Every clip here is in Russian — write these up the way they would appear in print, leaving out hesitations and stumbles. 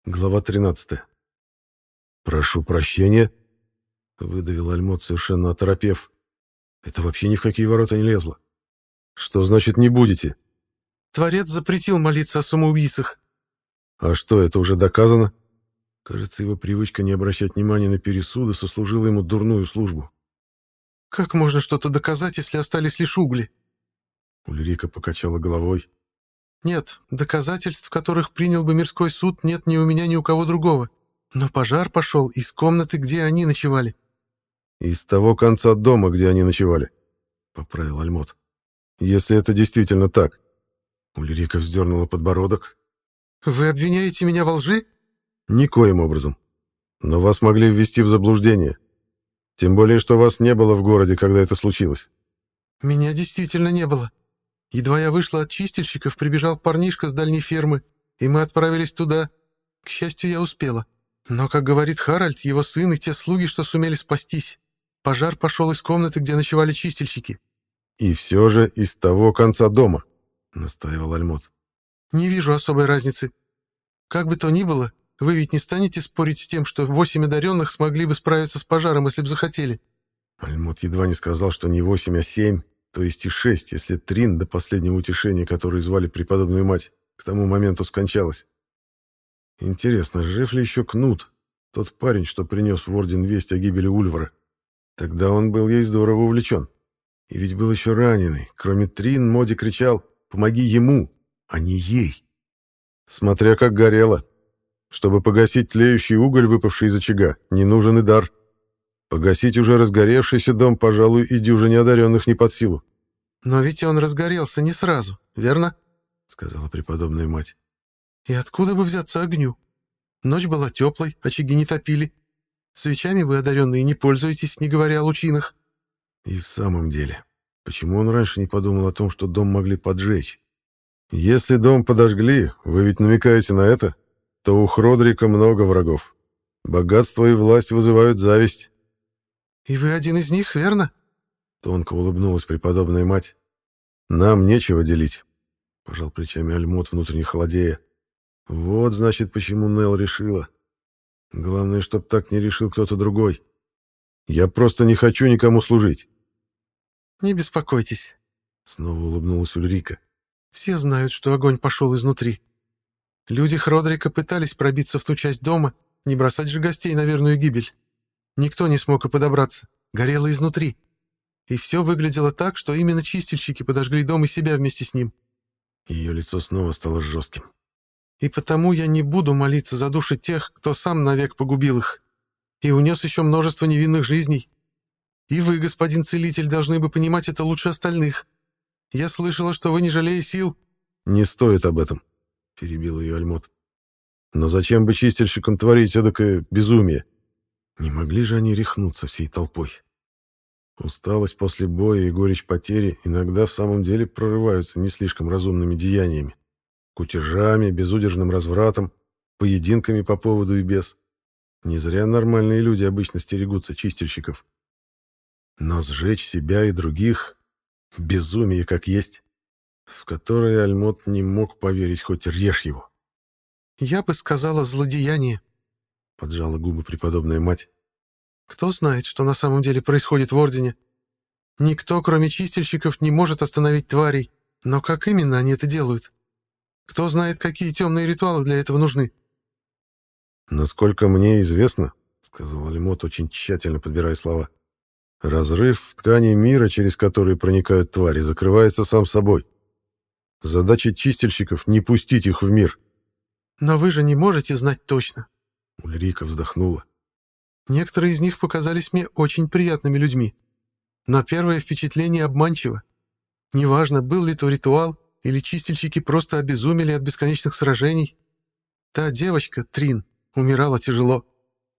Глава 13. «Прошу прощения», — выдавил Альмот, совершенно оторопев. «Это вообще ни в какие ворота не лезло. Что значит «не будете»?» Творец запретил молиться о самоубийцах. «А что, это уже доказано?» Кажется, его привычка не обращать внимания на пересуды сослужила ему дурную службу. Как можно что-то доказать, если остались лишь угли? Ульрика покачала головой. Нет, доказательств, которых принял бы мирской суд, нет ни у меня, ни у кого другого. Но пожар пошел из комнаты, где они ночевали. «Из того конца дома, где они ночевали», — поправил Альмот. «Если это действительно так». Ульрика вздернула подбородок. Вы обвиняете меня во лжи? «Никоим образом. Но вас могли ввести в заблуждение. Тем более, что вас не было в городе, когда это случилось». Меня действительно не было. Едва я вышла от чистильщиков, прибежал парнишка с дальней фермы, и мы отправились туда. К счастью, я успела. Но, как говорит Харальд, его сын и те слуги, что сумели спастись. Пожар пошел из комнаты, где ночевали чистильщики. «И все же из того конца дома», — настаивал Альмот. Не вижу особой разницы. Как бы то ни было, вы ведь не станете спорить с тем, что 8 одаренных смогли бы справиться с пожаром, если бы захотели. Альмот едва не сказал, что не 8, а 7, то есть и 6, если Трин до последнего утешения, которое звали преподобную мать, к тому моменту скончалась. Интересно, жив ли еще Кнут, тот парень, что принес в Орден весть о гибели Ульвара? Тогда он был ей здорово увлечен. И ведь был еще раненый. Кроме Трин, Моди кричал «Помоги ему!», а не ей. Смотря как горело. Чтобы погасить тлеющий уголь, выпавший из очага, не нужен и дар. Погасить уже разгоревшийся дом, пожалуй, и дюжине одаренных не под силу. Но ведь он разгорелся не сразу, верно? — сказала преподобная мать. И откуда бы взяться огню? Ночь была теплой, очаги не топили. Свечами вы, одаренные, не пользуетесь, не говоря о лучинах. И в самом деле, почему он раньше не подумал о том, что дом могли поджечь? Если дом подожгли, вы ведь намекаете на это, то у Хродрика много врагов. Богатство и власть вызывают зависть. И вы один из них, верно? Тонко улыбнулась преподобная мать. Нам нечего делить, пожал плечами Альмот, внутренне холодея. Вот, значит, почему Нел решила. Главное, чтоб так не решил кто-то другой. Я просто не хочу никому служить. Не беспокойтесь. Снова улыбнулась Ульрика. Все знают, что огонь пошел изнутри. Люди Хродрика пытались пробиться в ту часть дома, не бросать же гостей на верную гибель. Никто не смог и подобраться. Горело изнутри. И все выглядело так, что именно чистильщики подожгли дом и себя вместе с ним. Ее лицо снова стало жестким. И потому я не буду молиться за души тех, кто сам навек погубил их, и унес еще множество невинных жизней. И вы, господин целитель, должны бы понимать это лучше остальных. Я слышала, что вы, не жалея сил...» «Не стоит об этом», — перебил ее Альмот. «Но зачем бы чистильщикам творить эдакое безумие? Не могли же они рехнуться всей толпой?» Усталость после боя и горечь потери иногда в самом деле прорываются не слишком разумными деяниями. Кутежами, безудержным развратом, поединками по поводу и без. Не зря нормальные люди обычно стерегутся чистильщиков. Но сжечь себя и других — безумие как есть, в которое Альмот не мог поверить, хоть режь его. «Я бы сказала злодеяние», — поджала губы преподобная мать. «Кто знает, что на самом деле происходит в Ордене? Никто, кроме чистильщиков, не может остановить тварей. Но как именно они это делают? Кто знает, какие темные ритуалы для этого нужны?» «Насколько мне известно, — сказал Альмот, очень тщательно подбирая слова, — разрыв в ткани мира, через который проникают твари, закрывается сам собой. Задача чистильщиков — не пустить их в мир». «Но вы же не можете знать точно». Ульрика вздохнула. Некоторые из них показались мне очень приятными людьми. Но первое впечатление обманчиво. Неважно, был ли то ритуал, или чистильщики просто обезумели от бесконечных сражений. Та девочка, Трин, умирала тяжело.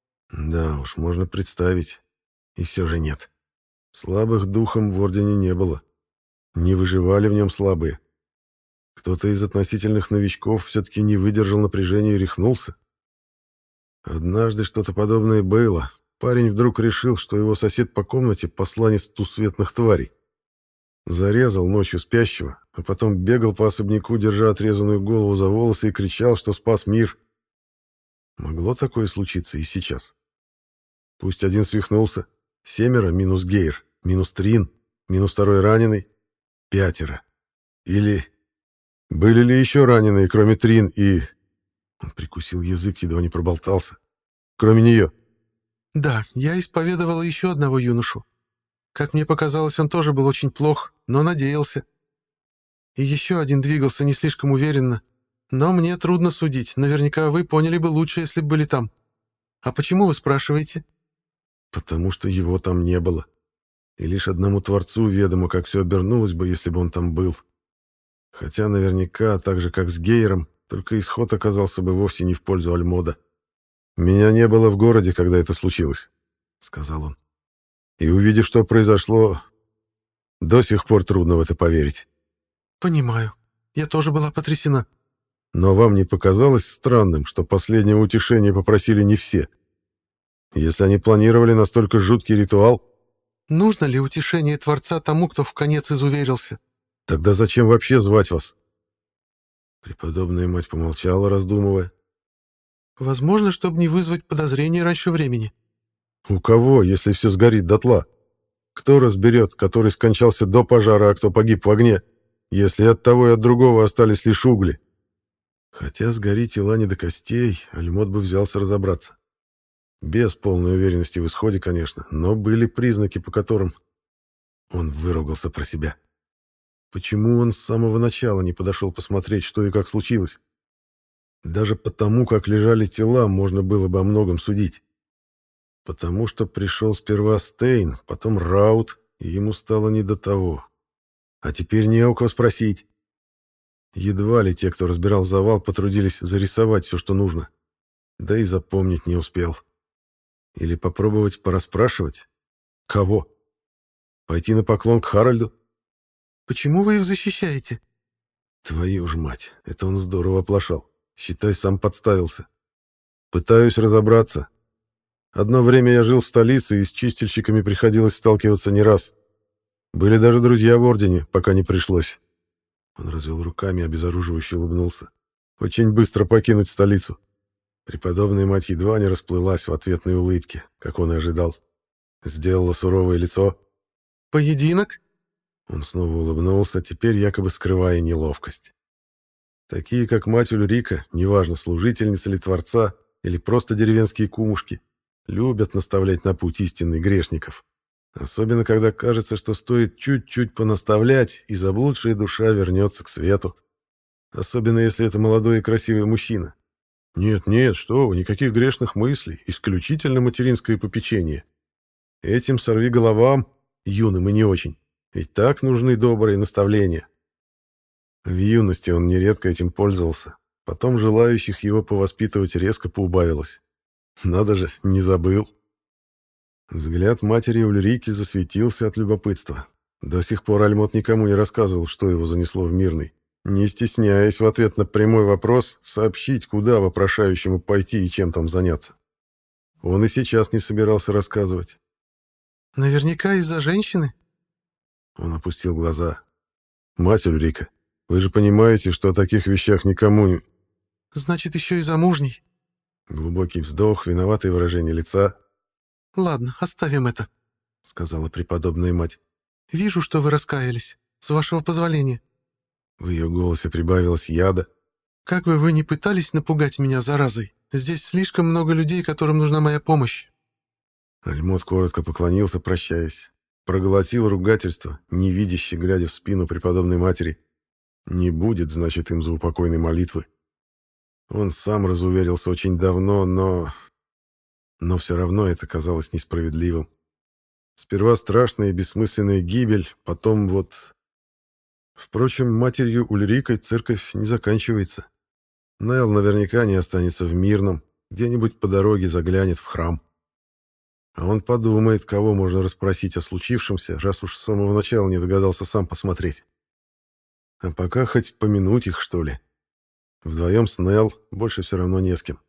Да уж, можно представить. И все же нет. Слабых духом в Ордене не было. Не выживали в нем слабые. Кто-то из относительных новичков все-таки не выдержал напряжения и рехнулся. Однажды что-то подобное было. Парень вдруг решил, что его сосед по комнате — посланец тусветных тварей. Зарезал ночью спящего, а потом бегал по особняку, держа отрезанную голову за волосы, и кричал, что спас мир. Могло такое случиться и сейчас. Пусть один свихнулся. 7 минус Гейр, минус Трин, минус второй раненый. 5. Или... Были ли еще раненые, кроме Трин и... Он прикусил язык, едва не проболтался. Кроме нее. Да, я исповедовала еще одного юношу. Как мне показалось, он тоже был очень плох, но надеялся. И еще один двигался не слишком уверенно. Но мне трудно судить. Наверняка вы поняли бы лучше, если бы были там. А почему вы спрашиваете? Потому что его там не было. И лишь одному Творцу ведомо, как все обернулось бы, если бы он там был. Хотя наверняка, так же как с Гейером, только исход оказался бы вовсе не в пользу Альмода. «Меня не было в городе, когда это случилось», — сказал он. «И увидев, что произошло, до сих пор трудно в это поверить». «Понимаю. Я тоже была потрясена». «Но вам не показалось странным, что последнего утешения попросили не все? Если они планировали настолько жуткий ритуал...» «Нужно ли утешение Творца тому, кто вконец изуверился?» «Тогда зачем вообще звать вас?» Преподобная мать помолчала, раздумывая. «Возможно, чтобы не вызвать подозрения раньше времени». «У кого, если все сгорит дотла? Кто разберет, который скончался до пожара, а кто погиб в огне, если от того и от другого остались лишь угли?» Хотя сгори тела не до костей, Альмот бы взялся разобраться. Без полной уверенности в исходе, конечно, но были признаки, по которым... Он выругался про себя. Почему он с самого начала не подошел посмотреть, что и как случилось? Даже потому, как лежали тела, можно было бы о многом судить. Потому что пришел сперва Стейн, потом Раут, и ему стало не до того. А теперь не у кого спросить. Едва ли те, кто разбирал завал, потрудились зарисовать все, что нужно. Да и запомнить не успел. Или попробовать порасспрашивать? Кого? Пойти на поклон к Харальду? «Почему вы их защищаете?» Твою ж мать, это он здорово оплошал. Считай, сам подставился. Пытаюсь разобраться. Одно время я жил в столице, и с чистильщиками приходилось сталкиваться не раз. Были даже друзья в Ордене, пока не пришлось. Он развел руками, обезоруживающе улыбнулся. Очень быстро покинуть столицу. Преподобная мать едва не расплылась в ответной улыбке, как он и ожидал. Сделала суровое лицо. «Поединок?» Он снова улыбнулся, теперь якобы скрывая неловкость. Такие, как мать Ульрика, неважно, служительница ли Творца, или просто деревенские кумушки, любят наставлять на путь истинных грешников. Особенно, когда кажется, что стоит чуть-чуть понаставлять, и заблудшая душа вернется к свету. Особенно, если это молодой и красивый мужчина. Нет, что вы, никаких грешных мыслей, исключительно материнское попечение. Этим сорви головам, юным и не очень. Ведь так нужны добрые наставления. В юности он нередко этим пользовался. Потом желающих его повоспитывать резко поубавилось. Надо же, не забыл. Взгляд матери Ульрики засветился от любопытства. До сих пор Альмот никому не рассказывал, что его занесло в Мирный, не стесняясь в ответ на прямой вопрос сообщить, куда вопрошающему пойти и чем там заняться. Он и сейчас не собирался рассказывать. «Наверняка из-за женщины?» Он опустил глаза. «Мать Ульрика, вы же понимаете, что о таких вещах никому не...» «Значит, еще и замужней?» Глубокий вздох, виноватое выражение лица. «Ладно, оставим это», — сказала преподобная мать. «Вижу, что вы раскаялись. С вашего позволения». В ее голосе прибавилось яда. «Как бы вы ни пытались напугать меня заразой, здесь слишком много людей, которым нужна моя помощь». Альмот коротко поклонился, прощаясь. Проглотил ругательство, невидяще глядя в спину преподобной матери. Не будет, значит, им заупокойной молитвы. Он сам разуверился очень давно, но все равно это казалось несправедливым. Сперва страшная и бессмысленная гибель, потом вот... Впрочем, матерью Ульрикой церковь не заканчивается. Нел наверняка не останется в Мирном, где-нибудь по дороге заглянет в храм. А он подумает, кого можно расспросить о случившемся, раз уж с самого начала не догадался сам посмотреть. А пока хоть помянуть их, что ли. Вдвоем с Нел, больше все равно не с кем.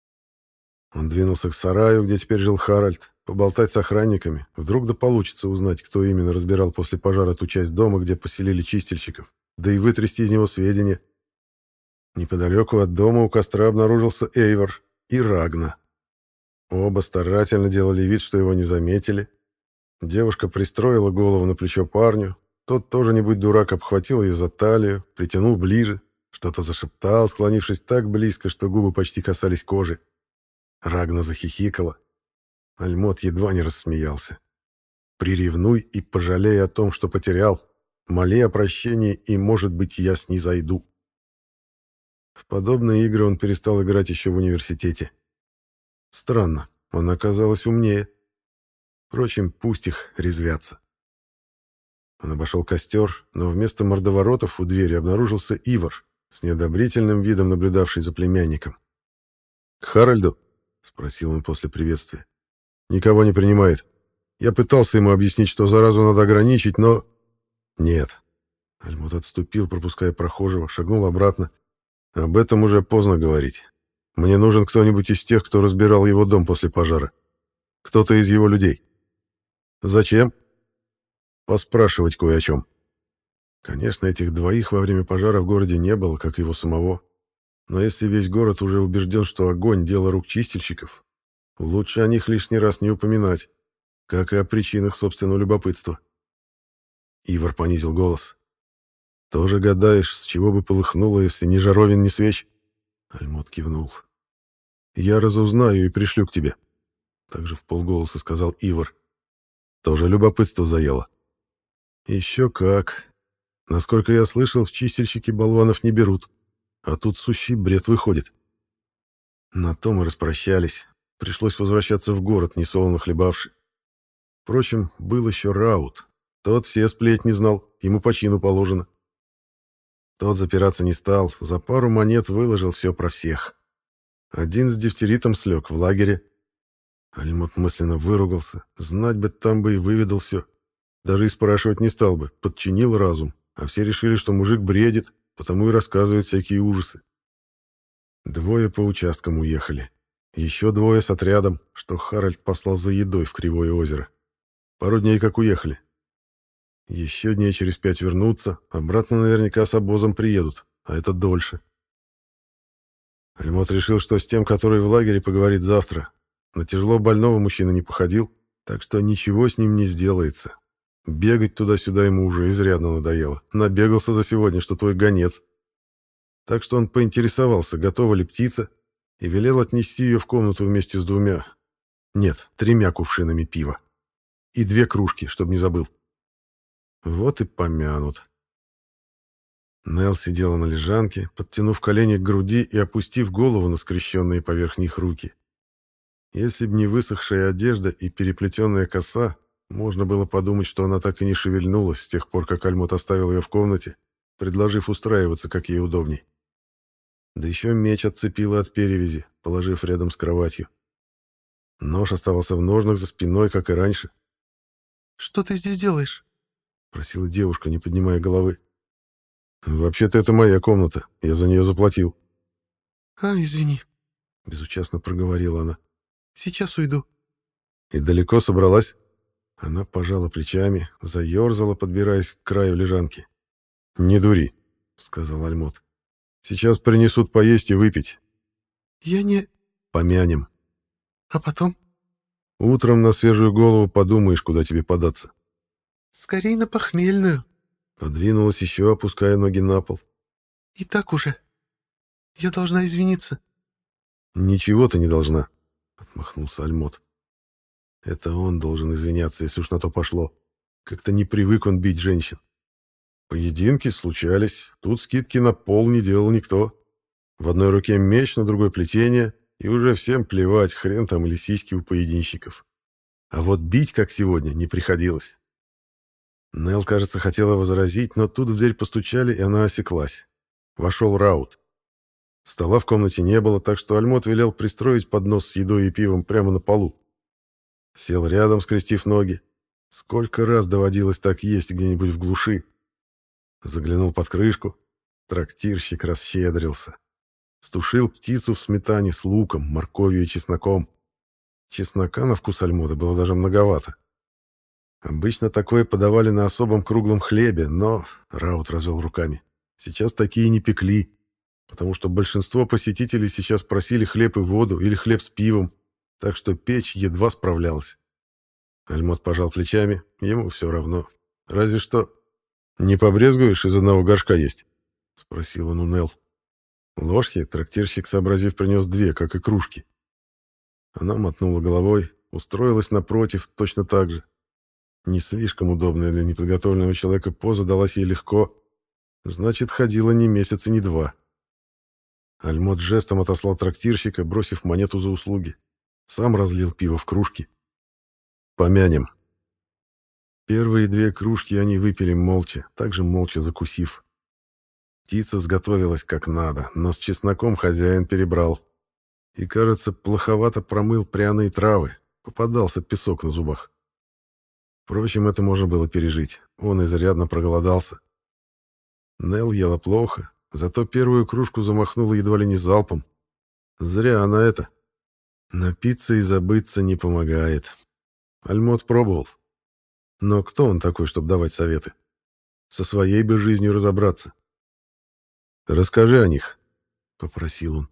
Он двинулся к сараю, где теперь жил Харальд, поболтать с охранниками. Вдруг да получится узнать, кто именно разбирал после пожара ту часть дома, где поселили чистильщиков, да и вытрясти из него сведения. Неподалеку от дома у костра обнаружился Эйвор, и Рагна. Оба старательно делали вид, что его не заметили. Девушка пристроила голову на плечо парню. Тот тоже, не будь дурак, обхватил ее за талию, притянул ближе, что-то зашептал, склонившись так близко, что губы почти касались кожи. Рагна захихикала. Альмот едва не рассмеялся. «Приревнуй и пожалей о том, что потерял. Моли о прощении, и, может быть, я снизойду». В подобные игры он перестал играть еще в университете. Странно, он оказалось умнее. Впрочем, пусть их резвятся. Он обошел костер, но вместо мордоворотов у двери обнаружился Ивар, с неодобрительным видом наблюдавший за племянником. «К Харальду?» — спросил он после приветствия. «Никого не принимает. Я пытался ему объяснить, что заразу надо ограничить, но...» «Нет». Альмут отступил, пропуская прохожего, шагнул обратно. «Об этом уже поздно говорить. Мне нужен кто-нибудь из тех, кто разбирал его дом после пожара. Кто-то из его людей». «Зачем?» «Поспрашивать кое о чем». Конечно, этих двоих во время пожара в городе не было, как и его самого. Но если весь город уже убежден, что огонь — дело рук чистильщиков, лучше о них лишний раз не упоминать, как и о причинах собственного любопытства. Ивар понизил голос. «Тоже гадаешь, с чего бы полыхнуло, если ни жаровин, ни свеч?» Альмот кивнул. «Я разузнаю и пришлю к тебе», — также вполголоса сказал Ивар. «Тоже любопытство заело». «Еще как. Насколько я слышал, в чистильщики болванов не берут, а тут сущий бред выходит». На то мы распрощались. Пришлось возвращаться в город, несолоно хлебавши. Впрочем, был еще Раут. Тот все сплетни знал, ему по чину положено. Тот запираться не стал, за пару монет выложил все про всех. Один с дифтеритом слег в лагере. Альмот мысленно выругался. Знать бы, там бы и выведал все. Даже и спрашивать не стал бы, подчинил разум, а все решили, что мужик бредит, потому и рассказывает всякие ужасы. Двое по участкам уехали. Еще двое с отрядом, что Харальд послал за едой в Кривое озеро. Пару дней как уехали. Еще дней через 5 вернутся, обратно наверняка с обозом приедут, а это дольше. Альмот решил, что с тем, который в лагере, поговорит завтра. На тяжело больного мужчина не походил, так что ничего с ним не сделается. Бегать туда-сюда ему уже изрядно надоело. Набегался за сегодня, что твой гонец. Так что он поинтересовался, готова ли птица, и велел отнести ее в комнату вместе с 3 кувшинами пива. И 2 кружки, чтобы не забыл. Вот и помянут. Нелл сидела на лежанке, подтянув колени к груди и опустив голову на скрещенные поверх них руки. Если б не высохшая одежда и переплетенная коса, можно было подумать, что она так и не шевельнулась с тех пор, как Альмот оставил ее в комнате, предложив устраиваться, как ей удобней. Да еще меч отцепила от перевязи, положив рядом с кроватью. Нож оставался в ножнах за спиной, как и раньше. «Что ты здесь делаешь?» — просила девушка, не поднимая головы. «Вообще-то это моя комната. Я за нее заплатил». Извини», — безучастно проговорила она. «Сейчас уйду». «И далеко собралась?» Она пожала плечами, заерзала, подбираясь к краю лежанки. «Не дури», — сказал Альмот. «Сейчас принесут поесть и выпить». «Я не...» «Помянем». «А потом?» «Утром на свежую голову подумаешь, куда тебе податься». «Скорей на похмельную». Подвинулась еще, опуская ноги на пол. «И так уже. Я должна извиниться». «Ничего ты не должна», — отмахнулся Альмот. «Это он должен извиняться, если уж на то пошло. Как-то не привык он бить женщин. Поединки случались, тут скидки на пол не делал никто. В одной руке меч, на другой плетение, и уже всем плевать, хрен там или сиськи у поединщиков. А вот бить, как сегодня, не приходилось». Нелл, кажется, хотела возразить, но тут в дверь постучали, и она осеклась. Вошел Раут. Стола в комнате не было, так что Альмот велел пристроить поднос с едой и пивом прямо на полу. Сел рядом, скрестив ноги. Сколько раз доводилось так есть где-нибудь в глуши. Заглянул под крышку. Трактирщик расщедрился. Стушил птицу в сметане с луком, морковью и чесноком. Чеснока на вкус Альмота было даже многовато. Обычно такое подавали на особом круглом хлебе, но Раут развел руками. Сейчас такие не пекли. потому что большинство посетителей сейчас просили хлеб и воду или хлеб с пивом, так что печь едва справлялась. Альмот пожал плечами, ему все равно. Разве что... «Не побрезгуешь из одного горшка есть?» — спросил он у Нелл. Ложки трактирщик, сообразив, принес две, как и кружки. Она мотнула головой, устроилась напротив, точно так же. Не слишком удобная для неподготовленного человека поза далась ей легко. Значит, ходила не месяц и не два. Альмот жестом отослал трактирщика, бросив монету за услуги. Сам разлил пиво в кружки. «Помянем». Первые две кружки они выпили молча, также молча закусив. Птица сготовилась как надо, но с чесноком хозяин перебрал. И, кажется, плоховато промыл пряные травы, попадался песок на зубах. Впрочем, это можно было пережить, он изрядно проголодался. Нелл ела плохо, зато первую кружку замахнула едва ли не залпом. Зря она это. Напиться и забыться не помогает. Альмот пробовал. Но кто он такой, чтобы давать советы? Со своей бы жизнью разобраться. «Расскажи о них», — попросил он.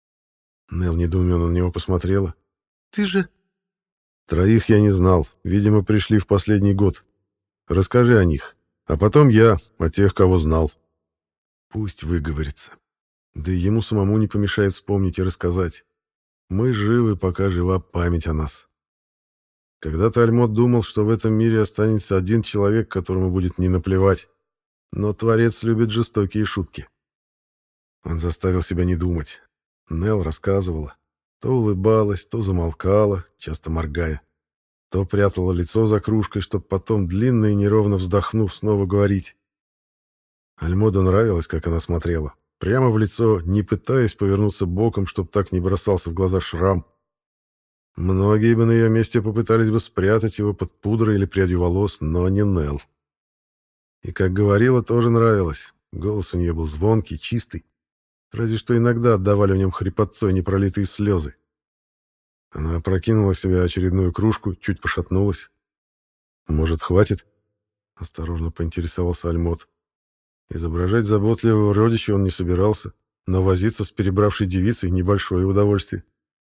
Нелл недоуменно на него посмотрела. «Ты же...» «Троих я не знал. Видимо, пришли в последний год. Расскажи о них. А потом я о тех, кого знал». Пусть выговорится. Да и ему самому не помешает вспомнить и рассказать. Мы живы, пока жива память о нас. Когда-то Альмот думал, что в этом мире останется один человек, которому будет не наплевать. Но Творец любит жестокие шутки. Он заставил себя не думать. Нелл рассказывала. То улыбалась, то замолкала, часто моргая. То прятала лицо за кружкой, чтобы потом, длинно и неровно вздохнув, снова говорить. Альмоду нравилось, как она смотрела. Прямо в лицо, не пытаясь повернуться боком, чтобы так не бросался в глаза шрам. Многие бы на ее месте попытались бы спрятать его под пудрой или прядью волос, но не Нелл. И, как говорила, тоже нравилось. Голос у нее был звонкий, чистый. Разве что иногда отдавали в нем хрипотцой непролитые слезы. Она опрокинула в себя очередную кружку, чуть пошатнулась. «Может, хватит?» — осторожно поинтересовался Альмот. Изображать заботливого родича он не собирался, но возиться с перебравшей девицей — небольшое удовольствие.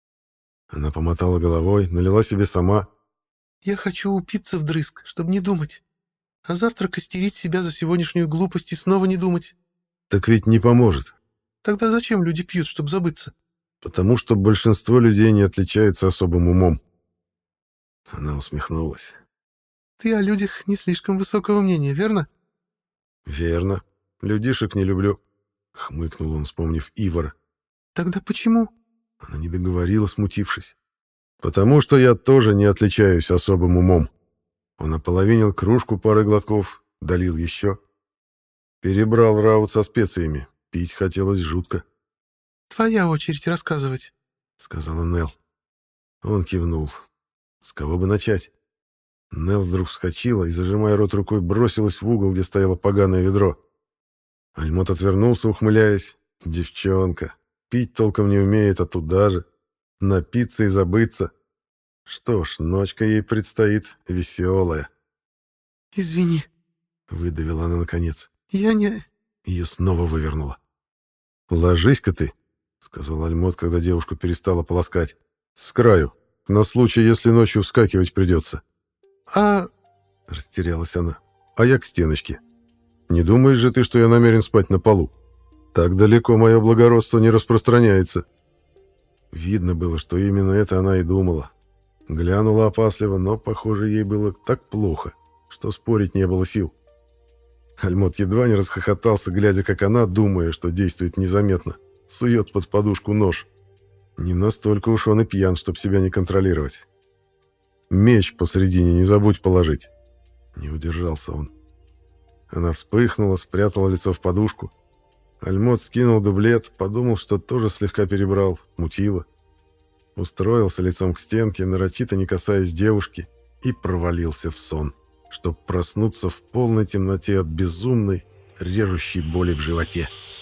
Она помотала головой, налила себе сама. «Я хочу упиться вдрызг, чтобы не думать. А завтра костерить себя за сегодняшнюю глупость и снова не думать». «Так ведь не поможет». «Тогда зачем люди пьют, чтобы забыться?» «Потому что большинство людей не отличается особым умом». Она усмехнулась. «Ты о людях не слишком высокого мнения, верно?» «Верно. Людишек не люблю», — хмыкнул он, вспомнив Ивара. «Тогда почему?» Она не договорила, смутившись. «Потому что я тоже не отличаюсь особым умом». Он ополовинил кружку парой глотков, долил еще. Перебрал раут со специями. Пить хотелось жутко. «Твоя очередь рассказывать», — сказала Нелл. Он кивнул. С кого бы начать? Нелл вдруг вскочила и, зажимая рот рукой, бросилась в угол, где стояло поганое ведро. Альмот отвернулся, ухмыляясь. Девчонка. Пить толком не умеет, а туда же. Напиться и забыться. Что ж, ночка ей предстоит веселая. «Извини», — выдавила она наконец. «Я не...» Ее снова вывернуло. «Ложись-ка ты», — сказал Альмот, когда девушку перестала полоскать. «С краю, на случай, если ночью вскакивать придется». «А...» — растерялась она. «А я к стеночке. Не думаешь же ты, что я намерен спать на полу? Так далеко мое благородство не распространяется». Видно было, что именно это она и думала. Глянула опасливо, но, похоже, ей было так плохо, что спорить не было сил. Альмот едва не расхохотался, глядя, как она, думая, что действует незаметно, сует под подушку нож. Не настолько уж он и пьян, чтоб себя не контролировать. «Меч посредине не забудь положить». Не удержался он. Она вспыхнула, спрятала лицо в подушку. Альмот скинул дублет, подумал, что тоже слегка перебрал, мутило. Устроился лицом к стенке, нарочито не касаясь девушки, и провалился в сон, чтоб проснуться в полной темноте от безумной, режущей боли в животе.